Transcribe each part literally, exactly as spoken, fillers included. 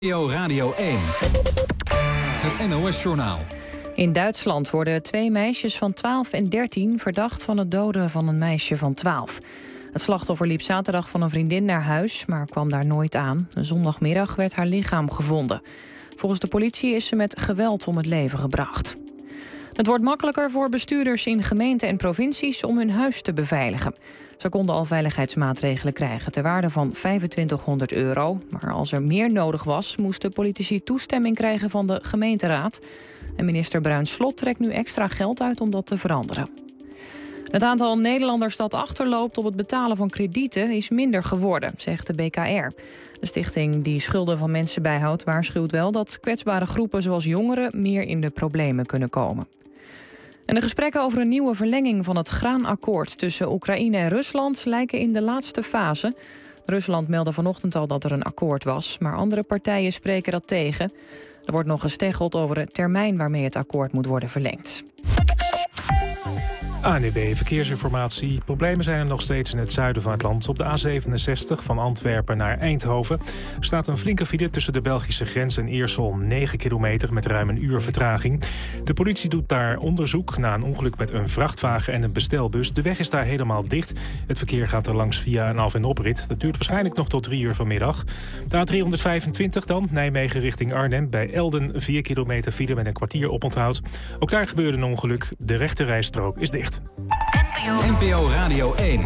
N P O Radio één. Het N O S-journaal. In Duitsland worden twee meisjes van twaalf en dertien verdacht van het doden van een meisje van twaalf. Het slachtoffer liep zaterdag van een vriendin naar huis, maar kwam daar nooit aan. Een zondagmiddag werd haar lichaam gevonden. Volgens de politie is ze met geweld om het leven gebracht. Het wordt makkelijker voor bestuurders in gemeenten en provincies om hun huis te beveiligen. Ze konden al veiligheidsmaatregelen krijgen ter waarde van vijfentwintighonderd euro. Maar als er meer nodig was, moesten politici toestemming krijgen van de gemeenteraad. En minister Bruins Slot trekt nu extra geld uit om dat te veranderen. Het aantal Nederlanders dat achterloopt op het betalen van kredieten is minder geworden, zegt de B K R. De stichting die schulden van mensen bijhoudt waarschuwt wel dat kwetsbare groepen zoals jongeren meer in de problemen kunnen komen. En de gesprekken over een nieuwe verlenging van het graanakkoord tussen Oekraïne en Rusland lijken in de laatste fase. Rusland meldde vanochtend al dat er een akkoord was, maar andere partijen spreken dat tegen. Er wordt nog gesteggeld over de termijn waarmee het akkoord moet worden verlengd. A N U B Verkeersinformatie. Problemen zijn er nog steeds in het zuiden van het land. Op de A zevenenzestig van Antwerpen naar Eindhoven staat een flinke file tussen de Belgische grens en Iersel om negen kilometer met ruim een uur vertraging. De politie doet daar onderzoek na een ongeluk met een vrachtwagen en een bestelbus. De weg is daar helemaal dicht. Het verkeer gaat er langs via een af- en oprit. Dat duurt waarschijnlijk nog tot drie uur vanmiddag. De A driehonderdvijfentwintig dan, Nijmegen richting Arnhem. Bij Elden vier kilometer file met een kwartier oponthoud. Ook daar gebeurde een ongeluk. De rechterrijstrook is dicht. N P O Radio één.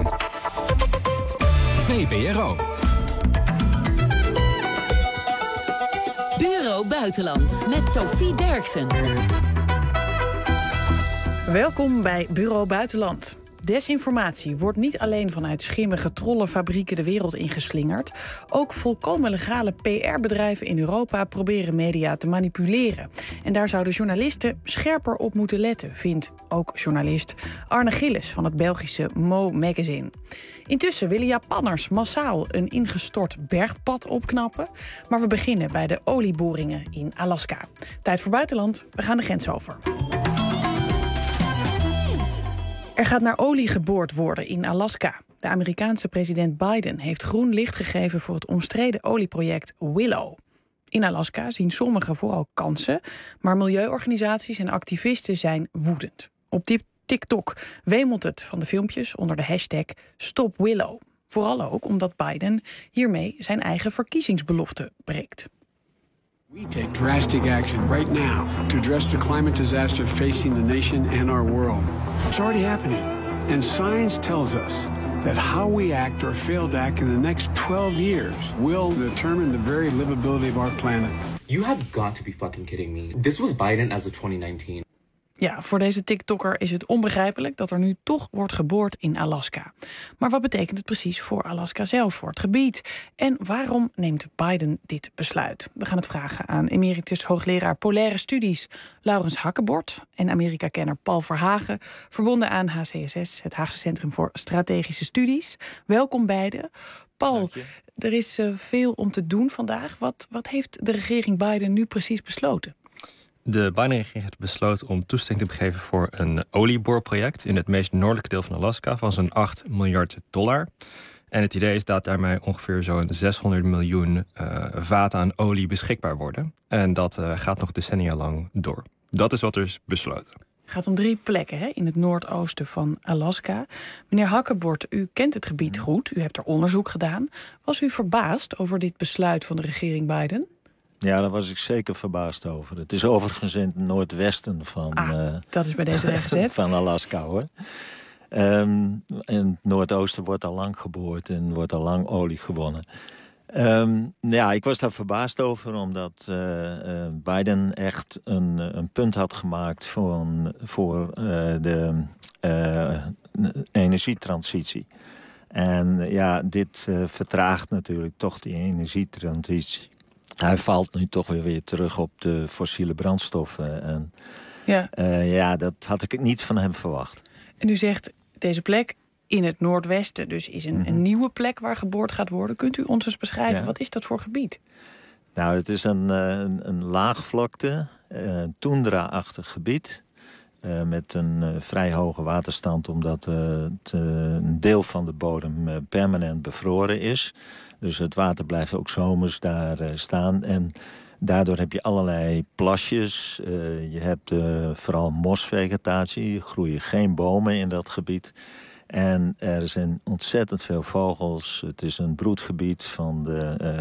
V P R O. Bureau Buitenland met Sophie Derksen. Welkom bij Bureau Buitenland. Desinformatie wordt niet alleen vanuit schimmige trollenfabrieken de wereld ingeslingerd. Ook volkomen legale P R-bedrijven in Europa proberen media te manipuleren. En daar zouden journalisten scherper op moeten letten, vindt ook journalist Arne Gillis van het Belgische Mo Magazine. Intussen willen Japanners massaal een ingestort bergpad opknappen. Maar we beginnen bij de olieboringen in Alaska. Tijd voor buitenland, we gaan de grens over. Er gaat naar olie geboord worden in Alaska. De Amerikaanse president Biden heeft groen licht gegeven voor het omstreden olieproject Willow. In Alaska zien sommigen vooral kansen, maar milieuorganisaties en activisten zijn woedend. Op TikTok wemelt het van de filmpjes onder de hashtag Stop Willow. Vooral ook omdat Biden hiermee zijn eigen verkiezingsbelofte breekt. We take drastic action right now to address the climate disaster facing the nation and our world. It's already happening. And science tells us that how we act or fail to act in the next twelve years will determine the very livability of our planet. You have got to be fucking kidding me. This was Biden as of twenty nineteen. Ja, voor deze TikToker is het onbegrijpelijk dat er nu toch wordt geboord in Alaska. Maar wat betekent het precies voor Alaska zelf, voor het gebied? En waarom neemt Biden dit besluit? We gaan het vragen aan emeritus hoogleraar Polaire Studies Laurens Hakkebord en Amerika-kenner Paul Verhagen, verbonden aan H C S S, het Haagse Centrum voor Strategische Studies. Welkom beiden. Paul, er is uh, veel om te doen vandaag. Wat, wat heeft de regering Biden nu precies besloten? De Biden-regering heeft besloten om toestemming te geven voor een olieboorproject in het meest noordelijke deel van Alaska van zo'n acht miljard dollar. En het idee is dat daarmee ongeveer zo'n zeshonderd miljoen uh, vaten aan olie beschikbaar worden. En dat uh, gaat nog decennia lang door. Dat is wat er is besloten. Het gaat om drie plekken hè, in het noordoosten van Alaska. Meneer Hakkebord, u kent het gebied goed. U hebt er onderzoek gedaan. Was u verbaasd over dit besluit van de regering Biden? Ja, daar was ik zeker verbaasd over. Het is overigens in het noordwesten van, ah, uh, dat is bij deze recht gezet. van Alaska, hoor. Um, in het noordoosten wordt al lang geboord en wordt al lang olie gewonnen. Um, ja, ik was daar verbaasd over, omdat uh, uh, Biden echt een, een punt had gemaakt voor, voor uh, de uh, energietransitie. En ja, dit uh, vertraagt natuurlijk toch die energietransitie. Hij valt nu toch weer, weer terug op de fossiele brandstoffen. En, ja. Uh, ja, dat had ik niet van hem verwacht. En u zegt, deze plek in het noordwesten dus is een, mm-hmm. een nieuwe plek waar geboord gaat worden. Kunt u ons eens beschrijven, ja. Wat is dat voor gebied? Nou, het is een, een, een laagvlakte, een toendra-achtig gebied. Uh, met een uh, vrij hoge waterstand, omdat uh, het, uh, een deel van de bodem uh, permanent bevroren is. Dus het water blijft ook zomers daar uh, staan. En daardoor heb je allerlei plasjes. Uh, je hebt uh, vooral mosvegetatie. Er groeien geen bomen in dat gebied. En er zijn ontzettend veel vogels. Het is een broedgebied van de uh,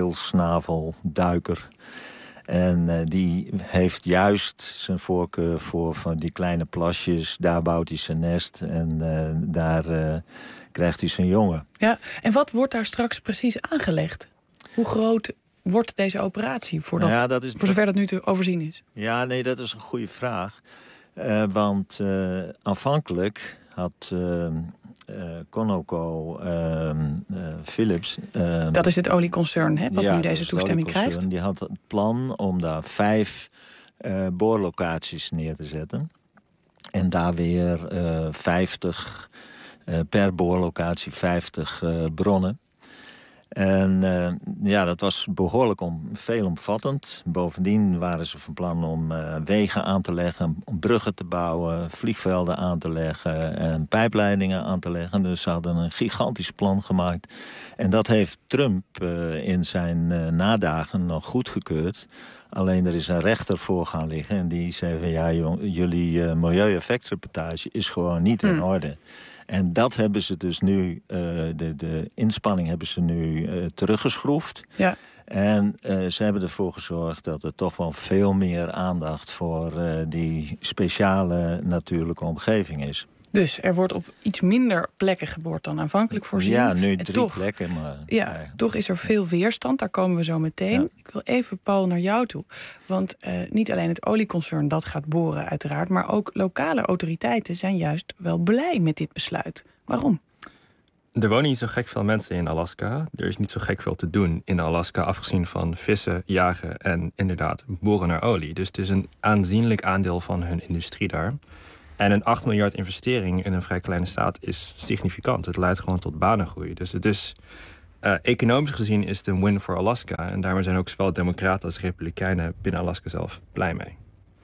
geelsnavelduiker. En uh, die heeft juist zijn voorkeur voor van die kleine plasjes. Daar bouwt hij zijn nest en uh, daar uh, krijgt hij zijn jongen. Ja, en wat wordt daar straks precies aangelegd? Hoe groot wordt deze operatie, voordat, ja, dat is, voor zover dat nu te overzien is? Ja, nee, dat is een goede vraag. Uh, want uh, aanvankelijk had uh, uh, Conoco uh, uh, Philips... Uh, dat is het olieconcern, hè, wat ja, nu deze toestemming krijgt? Die had het plan om daar vijf uh, boorlocaties neer te zetten. En daar weer uh, vijftig, uh, per boorlocatie vijftig uh, bronnen. En uh, ja, dat was behoorlijk om, veelomvattend. Bovendien waren ze van plan om uh, wegen aan te leggen, om bruggen te bouwen, vliegvelden aan te leggen en pijpleidingen aan te leggen. Dus ze hadden een gigantisch plan gemaakt. En dat heeft Trump uh, in zijn uh, nadagen nog goedgekeurd. Alleen er is een rechter voor gaan liggen en die zei van ja, jong, jullie uh, milieueffectrapportage is gewoon niet in orde. En dat hebben ze dus nu, uh, de, de inspanning hebben ze nu uh, teruggeschroefd. Ja. En uh, ze hebben ervoor gezorgd dat er toch wel veel meer aandacht voor uh, die speciale natuurlijke omgeving is. Dus er wordt op iets minder plekken geboord dan aanvankelijk voorzien. Ja, nu en drie toch, plekken. Maar, ja, ja, toch is er veel weerstand, daar komen we zo meteen. Ja. Ik wil even, Paul, naar jou toe. Want uh, niet alleen het olieconcern dat gaat boren uiteraard, maar ook lokale autoriteiten zijn juist wel blij met dit besluit. Waarom? Er wonen niet zo gek veel mensen in Alaska. Er is niet zo gek veel te doen in Alaska, afgezien van vissen, jagen en inderdaad boren naar olie. Dus het is een aanzienlijk aandeel van hun industrie daar. En een acht miljard investering in een vrij kleine staat is significant. Het leidt gewoon tot banengroei. Dus het is, uh, economisch gezien is het een win voor Alaska. En daarmee zijn ook zowel democraten als republikeinen binnen Alaska zelf blij mee.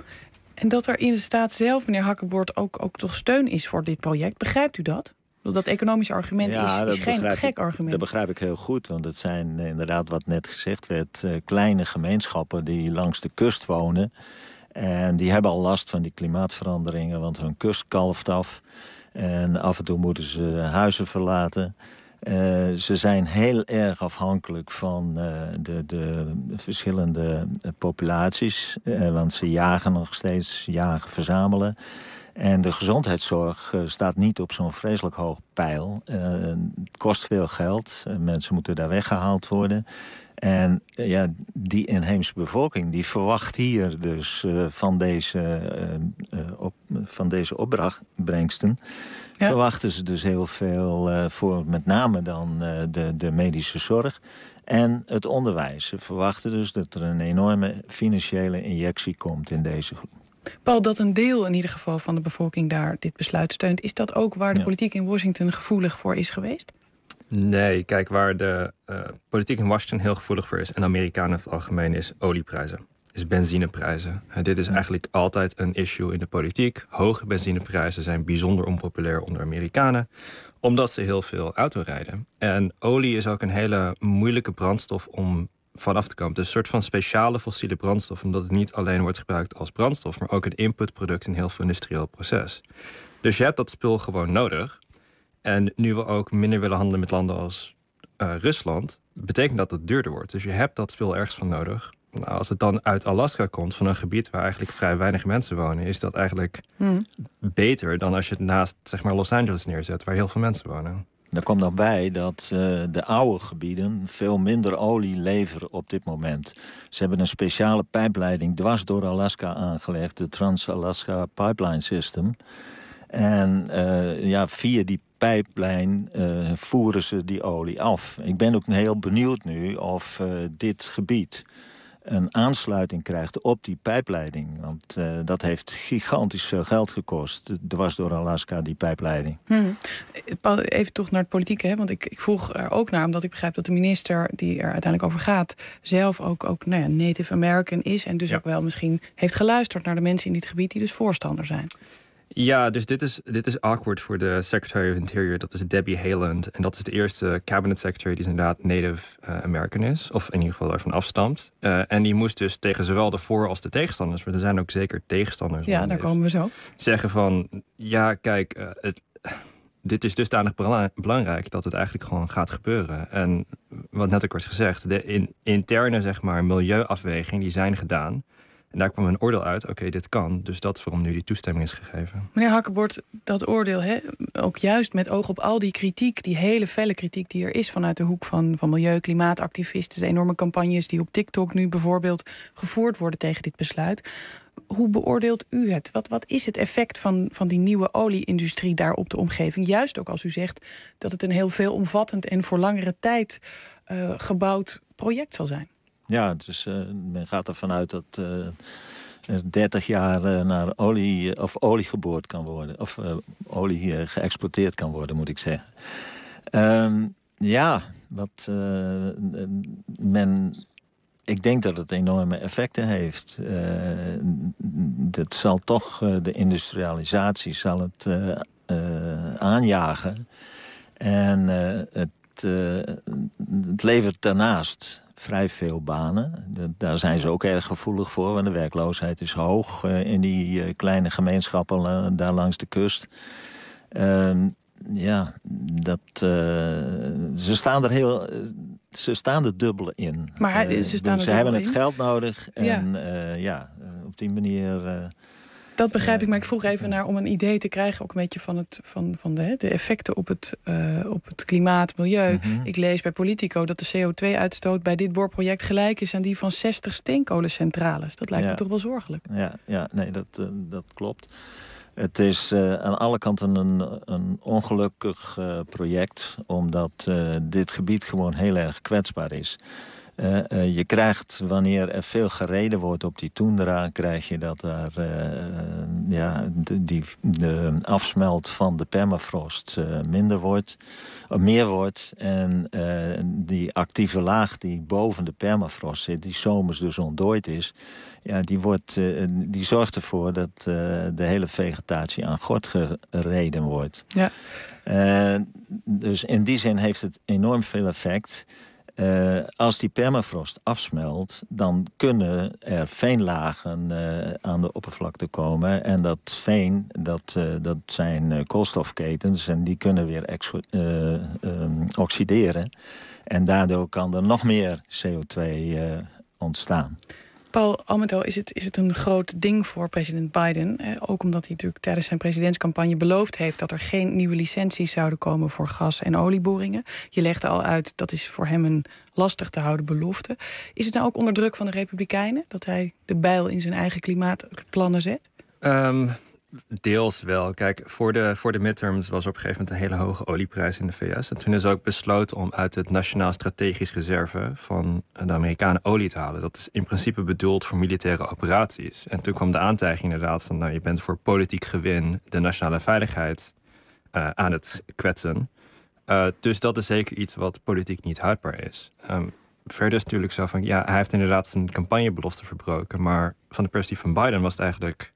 En dat er in de staat zelf, meneer Hakkenborst, ook, ook toch steun is voor dit project. Begrijpt u dat? Dat economische argument ja, is, is geen gek ik, argument. Dat begrijp ik heel goed, want het zijn inderdaad wat net gezegd werd, uh, kleine gemeenschappen die langs de kust wonen. En die hebben al last van die klimaatveranderingen, want hun kust kalft af. En af en toe moeten ze huizen verlaten. Uh, ze zijn heel erg afhankelijk van uh, de, de verschillende populaties. Uh, want ze jagen nog steeds, jagen, verzamelen. En de gezondheidszorg uh, staat niet op zo'n vreselijk hoog peil. Uh, het kost veel geld. Uh, mensen moeten daar weggehaald worden. En uh, ja, die inheemse bevolking die verwacht hier dus uh, van deze, uh, uh, op, van deze opbrengsten... Ja. verwachten ze dus heel veel uh, voor met name dan uh, de, de medische zorg en het onderwijs. Ze verwachten dus dat er een enorme financiële injectie komt in deze groep. Paul, dat een deel in ieder geval van de bevolking daar dit besluit steunt, is dat ook waar de ja. politiek in Washington gevoelig voor is geweest? Nee, kijk, waar de uh, politiek in Washington heel gevoelig voor is, en Amerikanen in het algemeen, is olieprijzen. Is benzineprijzen. Uh, dit is eigenlijk altijd een issue in de politiek. Hoge benzineprijzen zijn bijzonder onpopulair onder Amerikanen, omdat ze heel veel auto rijden. En olie is ook een hele moeilijke brandstof om vanaf te komen. Het is een soort van speciale fossiele brandstof, omdat het niet alleen wordt gebruikt als brandstof, maar ook een inputproduct in heel veel industrieel proces. Dus je hebt dat spul gewoon nodig. En nu we ook minder willen handelen met landen als uh, Rusland, betekent dat het duurder wordt. Dus je hebt dat spul ergens van nodig. Nou, als het dan uit Alaska komt, van een gebied waar eigenlijk vrij weinig mensen wonen, is dat eigenlijk hmm. beter dan als je het naast, zeg maar, Los Angeles neerzet, waar heel veel mensen wonen. Er komt nog bij dat uh, de oude gebieden veel minder olie leveren op dit moment. Ze hebben een speciale pijpleiding dwars door Alaska aangelegd, de Trans-Alaska Pipeline System. En uh, ja, via die pijplijn uh, voeren ze die olie af. Ik ben ook heel benieuwd nu of uh, dit gebied een aansluiting krijgt op die pijpleiding. Want uh, dat heeft gigantisch veel geld gekost. Dwars door Alaska, die pijpleiding. Hmm. Paul, even toch naar het politieke. Hè? Want ik, ik vroeg er ook naar, omdat ik begrijp dat de minister die er uiteindelijk over gaat, zelf ook, ook nou ja, Native American is. En dus ja. ook wel misschien heeft geluisterd naar de mensen in dit gebied die dus voorstander zijn. Ja, dus dit is, dit is awkward voor de Secretary of Interior. Dat is Debbie Haaland. En dat is de eerste cabinet secretary die inderdaad Native uh, American is. Of in ieder geval ervan afstamt. Uh, en die moest dus tegen zowel de voor- als de tegenstanders, want er zijn ook zeker tegenstanders. Ja, daar komen we zo. Zeggen van, ja kijk, uh, het, dit is dusdanig bela- belangrijk dat het eigenlijk gewoon gaat gebeuren. En wat net ook wordt gezegd, de in, interne zeg maar milieuafwegingen die zijn gedaan. En daar kwam een oordeel uit, oké, okay, dit kan. Dus dat is waarom nu die toestemming is gegeven. Meneer Hakkebord, dat oordeel, hè, ook juist met oog op al die kritiek, die hele felle kritiek die er is vanuit de hoek van, van milieu- klimaatactivisten, de enorme campagnes die op TikTok nu bijvoorbeeld gevoerd worden tegen dit besluit. Hoe beoordeelt u het? Wat, wat is het effect van, van die nieuwe olie-industrie daar op de omgeving? Juist ook als u zegt dat het een heel veelomvattend en voor langere tijd uh, gebouwd project zal zijn. Ja, dus uh, men gaat ervan uit dat uh, er dertig jaar uh, naar olie, uh, of olie geboord kan worden. Of uh, olie uh, geëxporteerd kan worden, moet ik zeggen. Um, ja, wat uh, men... Ik denk dat het enorme effecten heeft. Uh, dat zal toch, uh, de industrialisatie zal het uh, uh, aanjagen. En uh, het, uh, het levert daarnaast vrij veel banen. De, daar zijn ze ook erg gevoelig voor, want de werkloosheid is hoog uh, in die uh, kleine gemeenschappen uh, daar langs de kust. Uh, ja, dat, uh, ze staan er heel... Ze staan er dubbel in. Maar uh, ze, staan er ze hebben het geld nodig. En ja, uh, ja op die manier... Uh, dat begrijp ik, maar ik vroeg even naar om een idee te krijgen, ook een beetje van, het, van, van de, de effecten op het, uh, op het klimaat, milieu. Mm-hmm. Ik lees bij Politico dat de C O twee uitstoot bij dit boorproject gelijk is aan die van zestig steenkolencentrales. Dat lijkt ja. me toch wel zorgelijk. Ja, ja nee, dat, uh, dat klopt. Het is uh, aan alle kanten een, een ongelukkig uh, project, omdat uh, dit gebied gewoon heel erg kwetsbaar is. Uh, uh, je krijgt, wanneer er veel gereden wordt op die toendra, krijg je dat daar uh, ja, de, die, de afsmelt van de permafrost uh, minder wordt, of meer wordt. En uh, die actieve laag die boven de permafrost zit, die zomers dus ontdooid is, ja, die, wordt, uh, die zorgt ervoor dat uh, de hele vegetatie aan gort gereden wordt. Ja. Uh, dus in die zin heeft het enorm veel effect. Uh, als die permafrost afsmelt, dan kunnen er veenlagen uh, aan de oppervlakte komen. En dat veen, dat, uh, dat zijn uh, koolstofketens en die kunnen weer exo- uh, um, oxideren. En daardoor kan er nog meer C O twee uh, ontstaan. Paul, al met al is het, is het een groot ding voor president Biden. Eh, ook omdat hij natuurlijk tijdens zijn presidentscampagne beloofd heeft dat er geen nieuwe licenties zouden komen voor gas- en olieboringen. Je legde al uit, dat is voor hem een lastig te houden belofte. Is het nou ook onder druk van de Republikeinen dat hij de bijl in zijn eigen klimaatplannen zet? Um, deels wel. Kijk, voor de, voor de midterms was er op een gegeven moment een hele hoge olieprijs in de V S. En toen is ook besloten om uit het Nationaal Strategisch Reserve van de Amerikanen olie te halen. Dat is in principe bedoeld voor militaire operaties. En toen kwam de aantijging inderdaad van, nou, je bent voor politiek gewin de nationale veiligheid uh, aan het kwetsen. Uh, dus dat is zeker iets wat politiek niet houdbaar is. Um, verder is het natuurlijk zo van, ja, hij heeft inderdaad zijn campagnebelofte verbroken. Maar van de perspectief van Biden was het eigenlijk,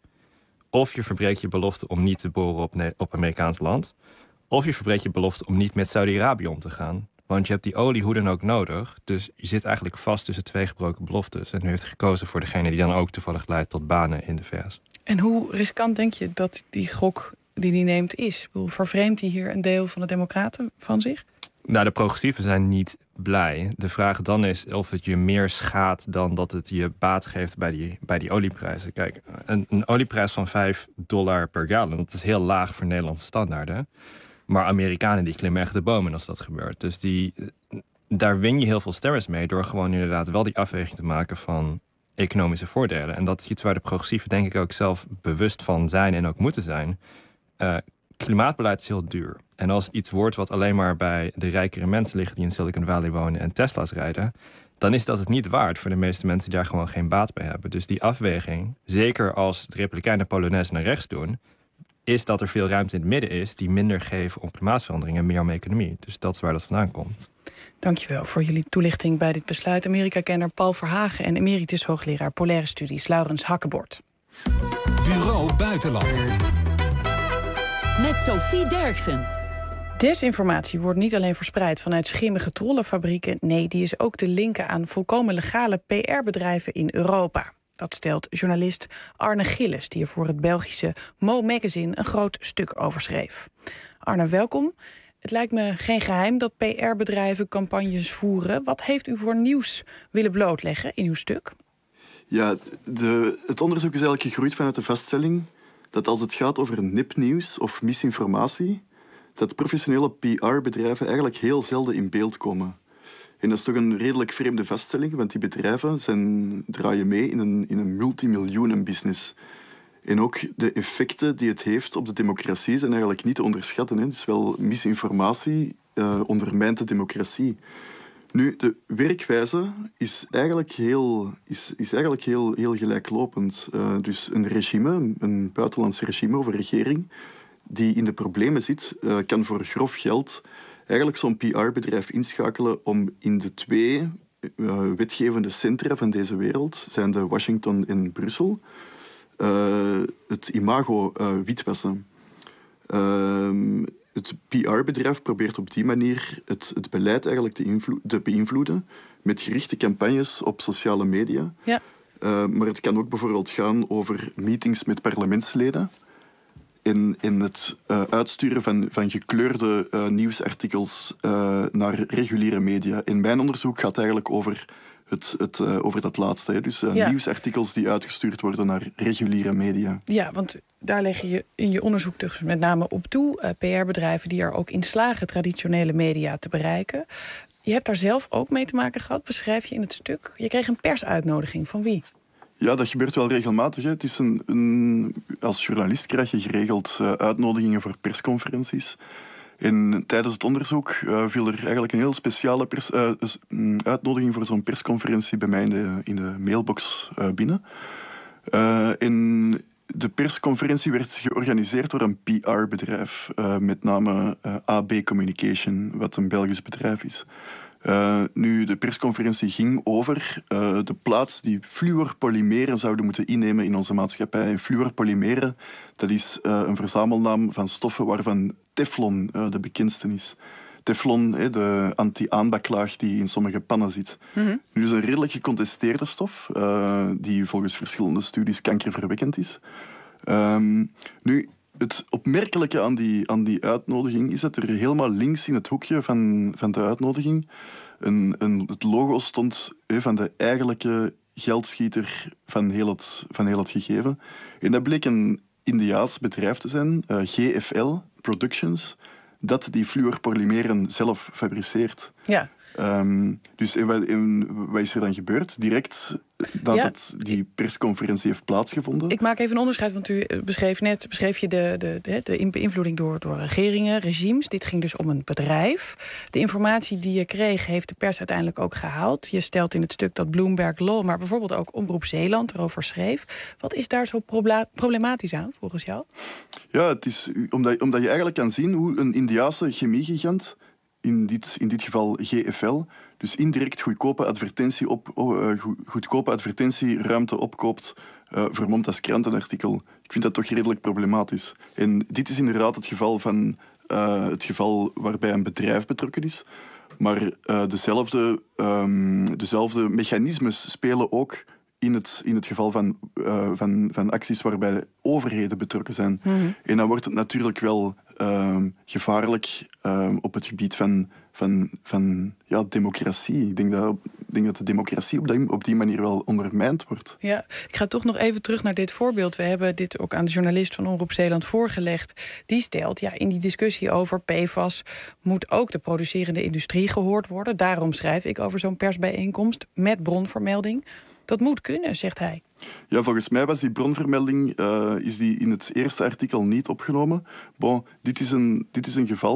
of je verbreekt je belofte om niet te boren op, ne- op Amerikaans land, of je verbreekt je belofte om niet met Saudi-Arabië om te gaan. Want je hebt die olie hoe dan ook nodig. Dus je zit eigenlijk vast tussen twee gebroken beloftes. En nu heeft hij gekozen voor degene die dan ook toevallig leidt tot banen in de V S. En hoe riskant denk je dat die gok die hij neemt is? Vervreemdt hij hier een deel van de democraten van zich? Nou, de progressieven zijn niet blij. De vraag dan is of het je meer schaadt dan dat het je baat geeft bij die, bij die olieprijzen. Kijk, een, een olieprijs van vijf dollar per gallon, dat is heel laag voor Nederlandse standaarden. Maar Amerikanen die klimmen echt de bomen als dat gebeurt. Dus die, daar win je heel veel stemmers mee door gewoon inderdaad wel die afweging te maken van economische voordelen. En dat is iets waar de progressieven denk ik ook zelf bewust van zijn en ook moeten zijn. Uh, klimaatbeleid is heel duur. En als het iets wordt wat alleen maar bij de rijkere mensen ligt die in Silicon Valley wonen en Tesla's rijden, dan is dat het niet waard voor de meeste mensen die daar gewoon geen baat bij hebben. Dus die afweging, zeker als de Republikeinen Polonaise naar rechts doen, is dat er veel ruimte in het midden is die minder geven om klimaatverandering en meer om economie. Dus dat is waar dat vandaan komt. Dankjewel voor jullie toelichting bij dit besluit. Amerika-kenner Paul Verhagen en emeritus hoogleraar Polaire Studies Laurens Hakkebord. Bureau Buitenland. Met Sophie Derksen. Desinformatie wordt niet alleen verspreid vanuit schimmige trollenfabrieken. Nee, die is ook te linken aan volkomen legale P R-bedrijven in Europa. Dat stelt journalist Arne Gillis, die er voor het Belgische Mo Magazine een groot stuk over schreef. Arne, welkom. Het lijkt me geen geheim dat P R-bedrijven campagnes voeren. Wat heeft u voor nieuws willen blootleggen in uw stuk? Ja, de, het onderzoek is eigenlijk gegroeid vanuit de vaststelling dat als het gaat over nepnieuws of misinformatie, dat professionele P R-bedrijven eigenlijk heel zelden in beeld komen. En dat is toch een redelijk vreemde vaststelling, want die bedrijven zijn, draaien mee in een, in een multimiljoenenbusiness. En ook de effecten die het heeft op de democratie zijn eigenlijk niet te onderschatten. Hè. Dus wel misinformatie uh, ondermijnt de democratie. Nu, de werkwijze is eigenlijk heel, is, is eigenlijk heel, heel gelijklopend. Uh, dus een regime, een buitenlands regime of een regering die in de problemen zit, uh, kan voor grof geld eigenlijk zo'n P R-bedrijf inschakelen om in de twee uh, wetgevende centra van deze wereld, zijn de Washington en Brussel, uh, het imago uh, witwassen. Uh, het P R-bedrijf probeert op die manier het, het beleid eigenlijk te, invlo- te beïnvloeden met gerichte campagnes op sociale media. Ja. Uh, maar het kan ook bijvoorbeeld gaan over meetings met parlementsleden en, en het uh, uitsturen van, van gekleurde uh, nieuwsartikels uh, naar reguliere media. En mijn onderzoek gaat eigenlijk over, het, het, uh, over dat laatste. Hè. Dus uh, ja. nieuwsartikels die uitgestuurd worden naar reguliere media. Ja, want daar leg je in je onderzoek dus met name op toe. Uh, P R-bedrijven die er ook in slagen traditionele media te bereiken. Je hebt daar zelf ook mee te maken gehad, beschrijf je in het stuk. Je kreeg een persuitnodiging. Van wie? Ja, dat gebeurt wel regelmatig. Hè. Het is een, een, als journalist krijg je geregeld uh, uitnodigingen voor persconferenties. En tijdens het onderzoek uh, viel er eigenlijk een heel speciale pers, uh, uitnodiging voor zo'n persconferentie bij mij in de, in de mailbox uh, binnen. Uh, en de persconferentie werd georganiseerd door een P R-bedrijf, uh, met name uh, A B Communication, wat een Belgisch bedrijf is. Uh, nu, de persconferentie ging over uh, de plaats die fluorpolymeren zouden moeten innemen in onze maatschappij. En fluorpolymeren, dat is uh, een verzamelnaam van stoffen waarvan Teflon uh, de bekendste is. Teflon, hey, de anti-aanbaklaag die in sommige pannen zit. Mm-hmm. Nu, dat is een redelijk gecontesteerde stof, uh, die volgens verschillende studies kankerverwekkend is. Um, nu, het opmerkelijke aan die, aan die uitnodiging is dat er helemaal links in het hoekje van, van de uitnodiging een, een, het logo stond he, van de eigenlijke geldschieter van heel, het, van heel het gegeven. En dat bleek een Indiaas bedrijf te zijn, uh, G F L Productions, dat die fluorpolymeren zelf fabriceert. Ja. Um, dus en wat, en wat is er dan gebeurd? Direct nadat ja. die persconferentie heeft plaatsgevonden. Ik maak even een onderscheid, want u beschreef net beschreef je de, de, de, de beïnvloeding door, door regeringen, regimes. Dit ging dus om een bedrijf. De informatie die je kreeg heeft de pers uiteindelijk ook gehaald. Je stelt in het stuk dat Bloomberg Law, maar bijvoorbeeld ook Omroep Zeeland erover schreef. Wat is daar zo probla- problematisch aan, volgens jou? Ja, het is omdat, omdat je eigenlijk kan zien hoe een Indiase chemiegigant, in dit, in dit geval G F L, dus indirect goedkope, advertentie op, uh, goedkope advertentieruimte opkoopt, uh, vermomd als krantenartikel. Ik vind dat toch redelijk problematisch. En dit is inderdaad het geval, van, uh, het geval waarbij een bedrijf betrokken is. Maar uh, dezelfde, um, dezelfde mechanismes spelen ook in het, in het geval van, uh, van, van acties waarbij overheden betrokken zijn. Mm-hmm. En dan wordt het natuurlijk wel uh, gevaarlijk uh, op het gebied van, van, van ja, democratie. Ik denk dat, ik denk dat de democratie op die, op die manier wel ondermijnd wordt. Ja, ik ga toch nog even terug naar dit voorbeeld. We hebben dit ook aan de journalist van Omroep Zeeland voorgelegd. Die stelt, ja, in die discussie over P F A S moet ook de producerende industrie gehoord worden. Daarom schrijf ik over zo'n persbijeenkomst met bronvermelding. Dat moet kunnen, zegt hij. Ja, volgens mij was die bronvermelding uh, is die in het eerste artikel niet opgenomen. Bon, dit is een, dit is een geval.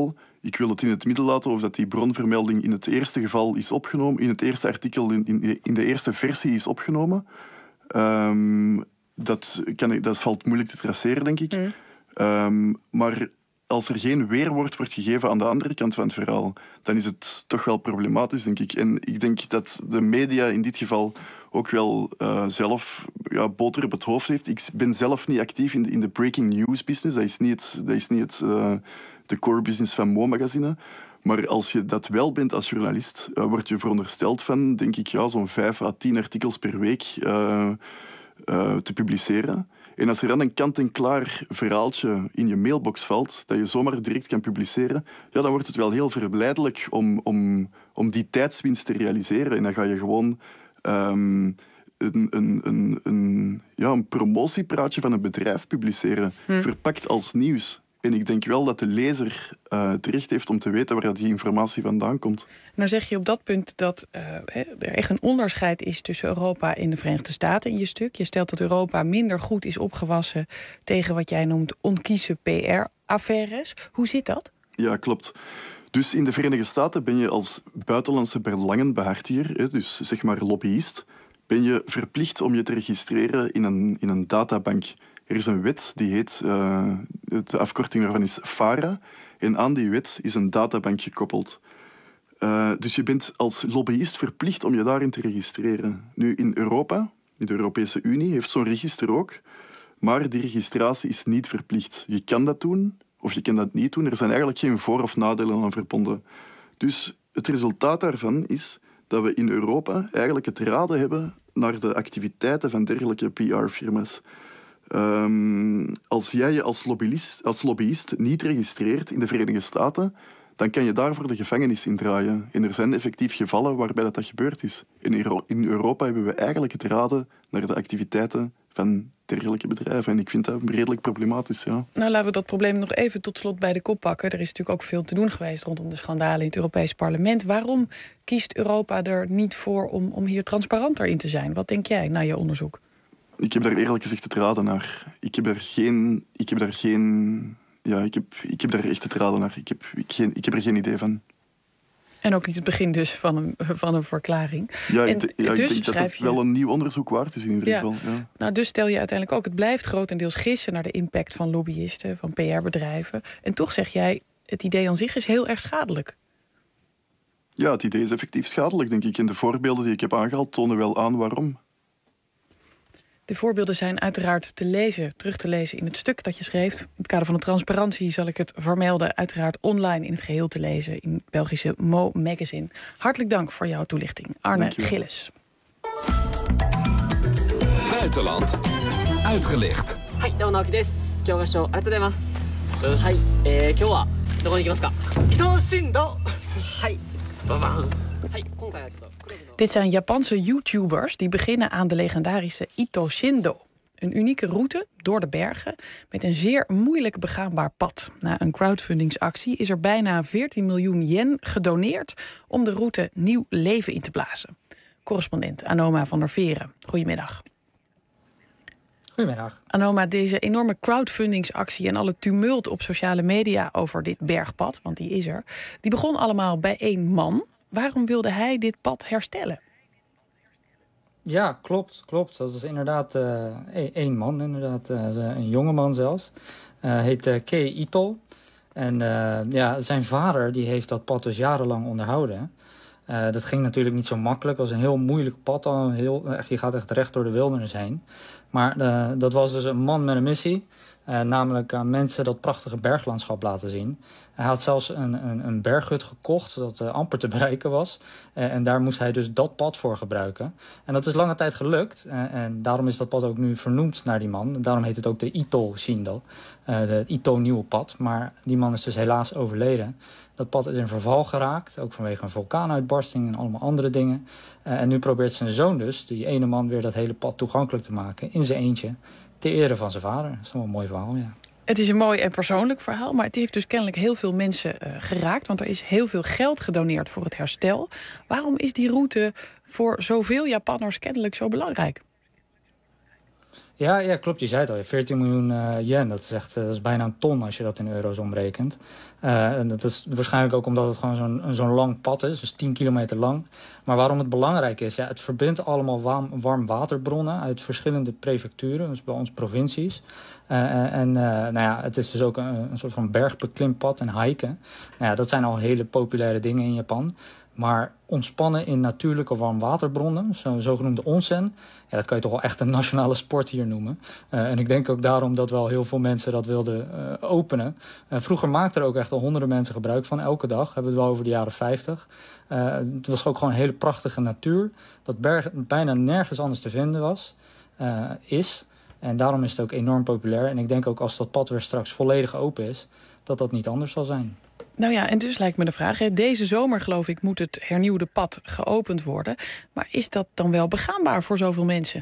Ik wil het in het midden laten of dat die bronvermelding in het eerste geval is opgenomen, in het eerste artikel, in, in, in de eerste versie is opgenomen. Um, dat, kan ik, dat valt moeilijk te traceren, denk ik. Mm. Um, maar als er geen weerwoord wordt gegeven aan de andere kant van het verhaal, dan is het toch wel problematisch, denk ik. En ik denk dat de media in dit geval ook wel uh, zelf ja, boter op het hoofd heeft. Ik ben zelf niet actief in de, in de breaking news business. Dat is niet, het, dat is niet het, uh, de core business van Mo-magazine. Maar als je dat wel bent als journalist, uh, word je verondersteld van, denk ik, ja, zo'n vijf à tien artikels per week uh, uh, te publiceren. En als er dan een kant-en-klaar verhaaltje in je mailbox valt, dat je zomaar direct kan publiceren, ja, dan wordt het wel heel verblijdelijk om, om, om die tijdswinst te realiseren. En dan ga je gewoon um, een, een, een, een, ja, een promotiepraatje van een bedrijf publiceren, hm. verpakt als nieuws. En ik denk wel dat de lezer uh, het recht heeft om te weten waar die informatie vandaan komt. Nou zeg je op dat punt dat uh, er echt een onderscheid is tussen Europa en de Verenigde Staten in je stuk. Je stelt dat Europa minder goed is opgewassen tegen wat jij noemt onkieze P R-affaires. Hoe zit dat? Ja, klopt. Dus in de Verenigde Staten ben je als buitenlandse belangenbehartiger, dus zeg maar lobbyist, ben je verplicht om je te registreren in een, in een databank. Er is een wet, die heet, uh, de afkorting daarvan is FARA. En aan die wet is een databank gekoppeld. Uh, dus je bent als lobbyist verplicht om je daarin te registreren. Nu, in Europa, in de Europese Unie, heeft zo'n register ook. Maar die registratie is niet verplicht. Je kan dat doen, of je kan dat niet doen. Er zijn eigenlijk geen voor- of nadelen aan verbonden. Dus het resultaat daarvan is dat we in Europa eigenlijk het raden hebben naar de activiteiten van dergelijke P R-firma's. Um, als jij je als lobbyist, als lobbyist niet registreert in de Verenigde Staten, dan kan je daarvoor de gevangenis indraaien. En er zijn effectief gevallen waarbij dat, dat gebeurd is. In, Euro- in Europa hebben we eigenlijk het raden naar de activiteiten van dergelijke bedrijven. En ik vind dat redelijk problematisch, ja. Nou, laten we dat probleem nog even tot slot bij de kop pakken. Er is natuurlijk ook veel te doen geweest rondom de schandalen in het Europees Parlement. Waarom kiest Europa er niet voor om, om hier transparanter in te zijn? Wat denk jij na je onderzoek? Ik heb daar eerlijk gezegd het raden naar. Ik heb daar geen... Ik heb daar geen... Ja, ik heb, ik heb daar echt het raden naar. Ik heb, ik, geen, ik heb er geen idee van. En ook niet het begin dus van een, van een verklaring. Ja, en ik, ja, dus ik denk dat het je... wel een nieuw onderzoek waard is in ieder ja. geval. Ja. Nou, dus stel je uiteindelijk ook, het blijft grotendeels gissen naar de impact van lobbyisten, van P R-bedrijven. En toch zeg jij, het idee aan zich is heel erg schadelijk. Ja, het idee is effectief schadelijk, denk ik. En de voorbeelden die ik heb aangehaald tonen wel aan waarom. De voorbeelden zijn uiteraard te lezen, terug te lezen in het stuk dat je schreef. In het kader van de transparantie zal ik het vermelden. Uiteraard online in het geheel te lezen in het Belgische Mo-magazine. Hartelijk dank voor jouw toelichting. Arne Gillis. Buitenland uitgelicht. Hi, domo Naoki desu. Kyou ga shou arigatou gozaimasu. Hi, eh kyou wa doko ni ikimasu ka? Ito Shindo. Hi. Baba. Hi, konkai wa chotto. Dit zijn Japanse YouTubers die beginnen aan de legendarische Ito Shindo. Een unieke route door de bergen met een zeer moeilijk begaanbaar pad. Na een crowdfundingsactie is er bijna veertien miljoen yen gedoneerd om de route nieuw leven in te blazen. Correspondent Anoma van der Veren, goedemiddag. Goedemiddag. Anoma, deze enorme crowdfundingsactie en alle tumult op sociale media over dit bergpad, want die is er, die begon allemaal bij één man. Waarom wilde hij dit pad herstellen? Ja, klopt, klopt. Dat is inderdaad uh, één man, inderdaad, uh, een jonge man zelfs. Uh, heet uh, Kei Ito. En uh, ja, zijn vader die heeft dat pad dus jarenlang onderhouden. Uh, dat ging natuurlijk niet zo makkelijk. Het was een heel moeilijk pad. Al heel, echt, je gaat echt recht door de wildernis heen. Maar uh, dat was dus een man met een missie. Uh, namelijk aan mensen dat prachtige berglandschap laten zien. Hij had zelfs een, een, een berghut gekocht dat uh, amper te bereiken was. Uh, en daar moest hij dus dat pad voor gebruiken. En dat is lange tijd gelukt. Uh, en daarom is dat pad ook nu vernoemd naar die man. En daarom heet het ook de Ito Shindo. Uh, de Ito nieuwe pad. Maar die man is dus helaas overleden. Dat pad is in verval geraakt. Ook vanwege een vulkaanuitbarsting en allemaal andere dingen. Uh, en nu probeert zijn zoon dus, die ene man, weer dat hele pad toegankelijk te maken. In zijn eentje. Ter ere van zijn vader. Dat is wel een mooi verhaal, ja. Het is een mooi en persoonlijk verhaal, maar het heeft dus kennelijk heel veel mensen uh, geraakt. Want er is heel veel geld gedoneerd voor het herstel. Waarom is die route voor zoveel Japanners kennelijk zo belangrijk? Ja, ja, klopt. Je zei het al. veertien miljoen uh, yen, dat is, echt, uh, dat is bijna een ton als je dat in euro's omrekent. Uh, en dat is waarschijnlijk ook omdat het gewoon zo'n, zo'n lang pad is, dus tien kilometer lang. Maar waarom het belangrijk is, ja, het verbindt allemaal warm, warmwaterbronnen uit verschillende prefecturen, dus bij ons provincies. Uh, en uh, nou ja, het is dus ook een, een soort van bergbeklimpad en hiken. Nou ja, dat zijn al hele populaire dingen in Japan. Maar ontspannen in natuurlijke warmwaterbronnen, zo'n zogenoemde onsen, ja, dat kan je toch wel echt een nationale sport hier noemen. Uh, en ik denk ook daarom dat wel heel veel mensen dat wilden uh, openen. Uh, vroeger maakten er ook echt al honderden mensen gebruik van, elke dag. Hebben we het wel over de jaren vijftig. Uh, het was ook gewoon een hele prachtige natuur, dat bergen bijna nergens anders te vinden was, uh, is. En daarom is het ook enorm populair. En ik denk ook als dat pad weer straks volledig open is, dat dat niet anders zal zijn. Nou ja, en dus lijkt me de vraag, hè, deze zomer geloof ik moet het hernieuwde pad geopend worden. Maar is dat dan wel begaanbaar voor zoveel mensen?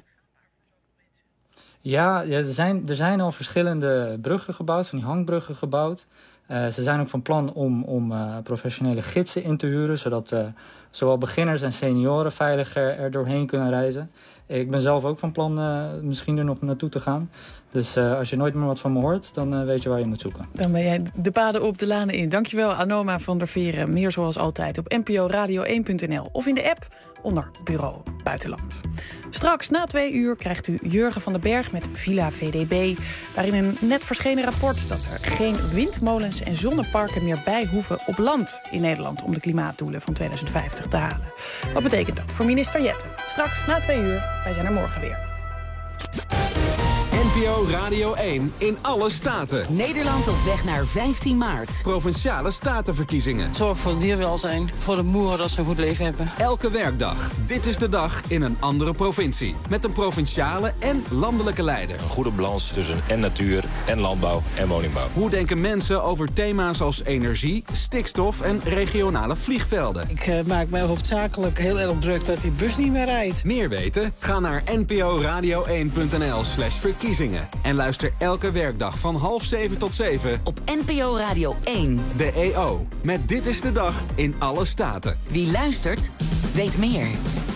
Ja, ja er, zijn, er zijn al verschillende bruggen gebouwd, van die hangbruggen gebouwd. Uh, ze zijn ook van plan om, om uh, professionele gidsen in te huren, zodat uh, zowel beginners en senioren veiliger er doorheen kunnen reizen. Ik ben zelf ook van plan uh, misschien er nog naartoe te gaan. Dus uh, als je nooit meer wat van me hoort, dan uh, weet je waar je moet zoeken. Dan ben jij de paden op de lanen in. Dankjewel, Anoma van der Veren. Meer zoals altijd op n p o radio één punt n l of in de app onder Bureau Buitenland. Straks na twee uur krijgt u Jurgen van den Berg met Villa V D B. Daarin een net verschenen rapport dat er geen windmolens en zonneparken meer bij hoeven op land in Nederland om de klimaatdoelen van tweeduizend vijftig te halen. Wat betekent dat voor minister Jetten? Straks na twee uur. Wij zijn er morgen weer. N P O Radio één in alle staten. Nederland op weg naar vijftien maart. Provinciale statenverkiezingen. Zorg voor het dierwelzijn, voor de boeren dat ze een goed leven hebben. Elke werkdag. Dit is de dag in een andere provincie. Met een provinciale en landelijke leider. Een goede balans tussen en natuur en landbouw en woningbouw. Hoe denken mensen over thema's als energie, stikstof en regionale vliegvelden? Ik uh, maak mij hoofdzakelijk heel erg druk dat die bus niet meer rijdt. Meer weten? Ga naar n p o radio één punt n l slash verkiezingen. En luister elke werkdag van half zeven tot zeven op N P O Radio één. De E O. Met Dit is de Dag in alle staten. Wie luistert, weet meer.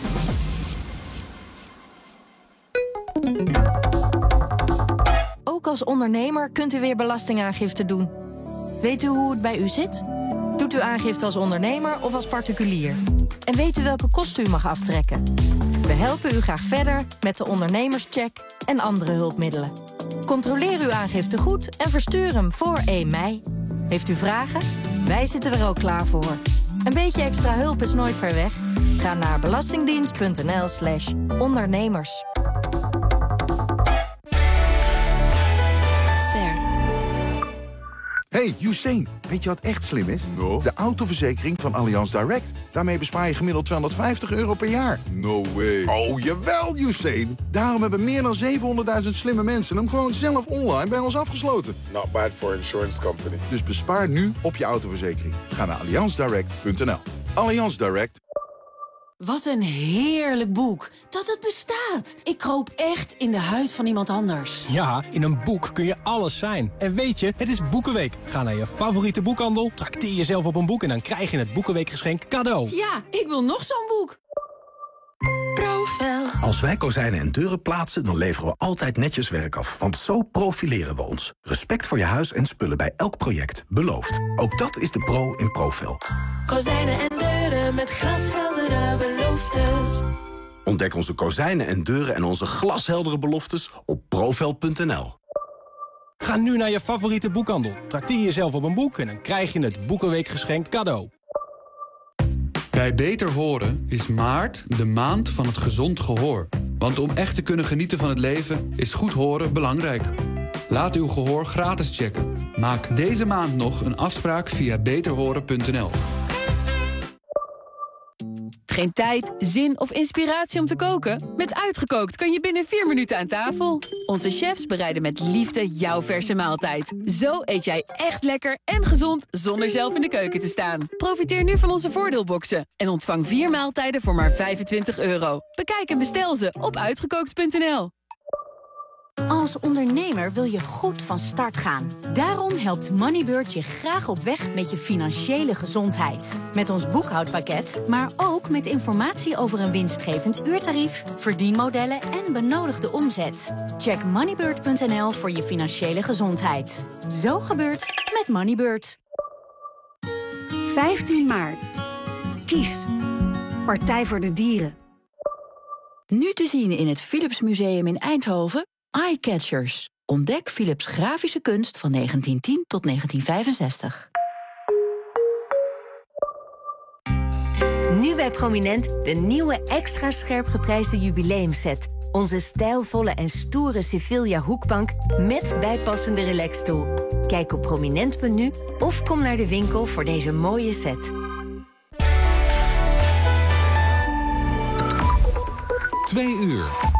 Ook als ondernemer kunt u weer belastingaangifte doen. Weet u hoe het bij u zit? Doet u aangifte als ondernemer of als particulier? En weet u welke kosten u mag aftrekken? We helpen u graag verder met de ondernemerscheck en andere hulpmiddelen. Controleer uw aangifte goed en verstuur hem voor één mei. Heeft u vragen? Wij zitten er ook klaar voor. Een beetje extra hulp is nooit ver weg. Ga naar belastingdienst punt n l slash ondernemers. Hey, Usain, weet je wat echt slim is? No. De autoverzekering van Allianz Direct. Daarmee bespaar je gemiddeld tweehonderdvijftig euro per jaar. No way. Oh, jawel, Usain. Daarom hebben meer dan zevenhonderdduizend slimme mensen hem gewoon zelf online bij ons afgesloten. Not bad for insurance company. Dus bespaar nu op je autoverzekering. Ga naar allianz direct punt n l. Allianz Direct. Wat een heerlijk boek. Dat het bestaat. Ik kroop echt in de huid van iemand anders. Ja, in een boek kun je alles zijn. En weet je, het is Boekenweek. Ga naar je favoriete boekhandel, trakteer jezelf op een boek... en dan krijg je het Boekenweekgeschenk cadeau. Ja, ik wil nog zo'n boek. Profel. Als wij kozijnen en deuren plaatsen, dan leveren we altijd netjes werk af. Want zo profileren we ons. Respect voor je huis en spullen bij elk project. Beloofd. Ook dat is de pro in Profel. Kozijnen en deuren met glasheldere beloftes. Ontdek onze kozijnen en deuren en onze glasheldere beloftes op profel punt n l. Ga nu naar je favoriete boekhandel. Trakteer jezelf op een boek en dan krijg je het Boekenweekgeschenk cadeau. Bij Beter Horen is maart de maand van het gezond gehoor. Want om echt te kunnen genieten van het leven is goed horen belangrijk. Laat uw gehoor gratis checken. Maak deze maand nog een afspraak via beter horen punt n l. Geen tijd, zin of inspiratie om te koken? Met Uitgekookt kan je binnen vier minuten aan tafel. Onze chefs bereiden met liefde jouw verse maaltijd. Zo eet jij echt lekker en gezond zonder zelf in de keuken te staan. Profiteer nu van onze voordeelboxen en ontvang vier maaltijden voor maar vijfentwintig euro. Bekijk en bestel ze op uitgekookt punt n l. Als ondernemer wil je goed van start gaan. Daarom helpt Moneybird je graag op weg met je financiële gezondheid. Met ons boekhoudpakket, maar ook met informatie over een winstgevend uurtarief, verdienmodellen en benodigde omzet. Check moneybird punt n l voor je financiële gezondheid. Zo gebeurt met Moneybird. vijftien maart. Kies. Partij voor de Dieren. Nu te zien in het Philips Museum in Eindhoven, Eyecatchers. Ontdek Philips grafische kunst van negentien tien tot negentien vijfenzestig. Nu bij Prominent de nieuwe extra scherp geprijsde jubileumset. Onze stijlvolle en stoere Sevilla hoekbank met bijpassende relaxstoel. Kijk op prominent punt n u of kom naar de winkel voor deze mooie set. Twee uur.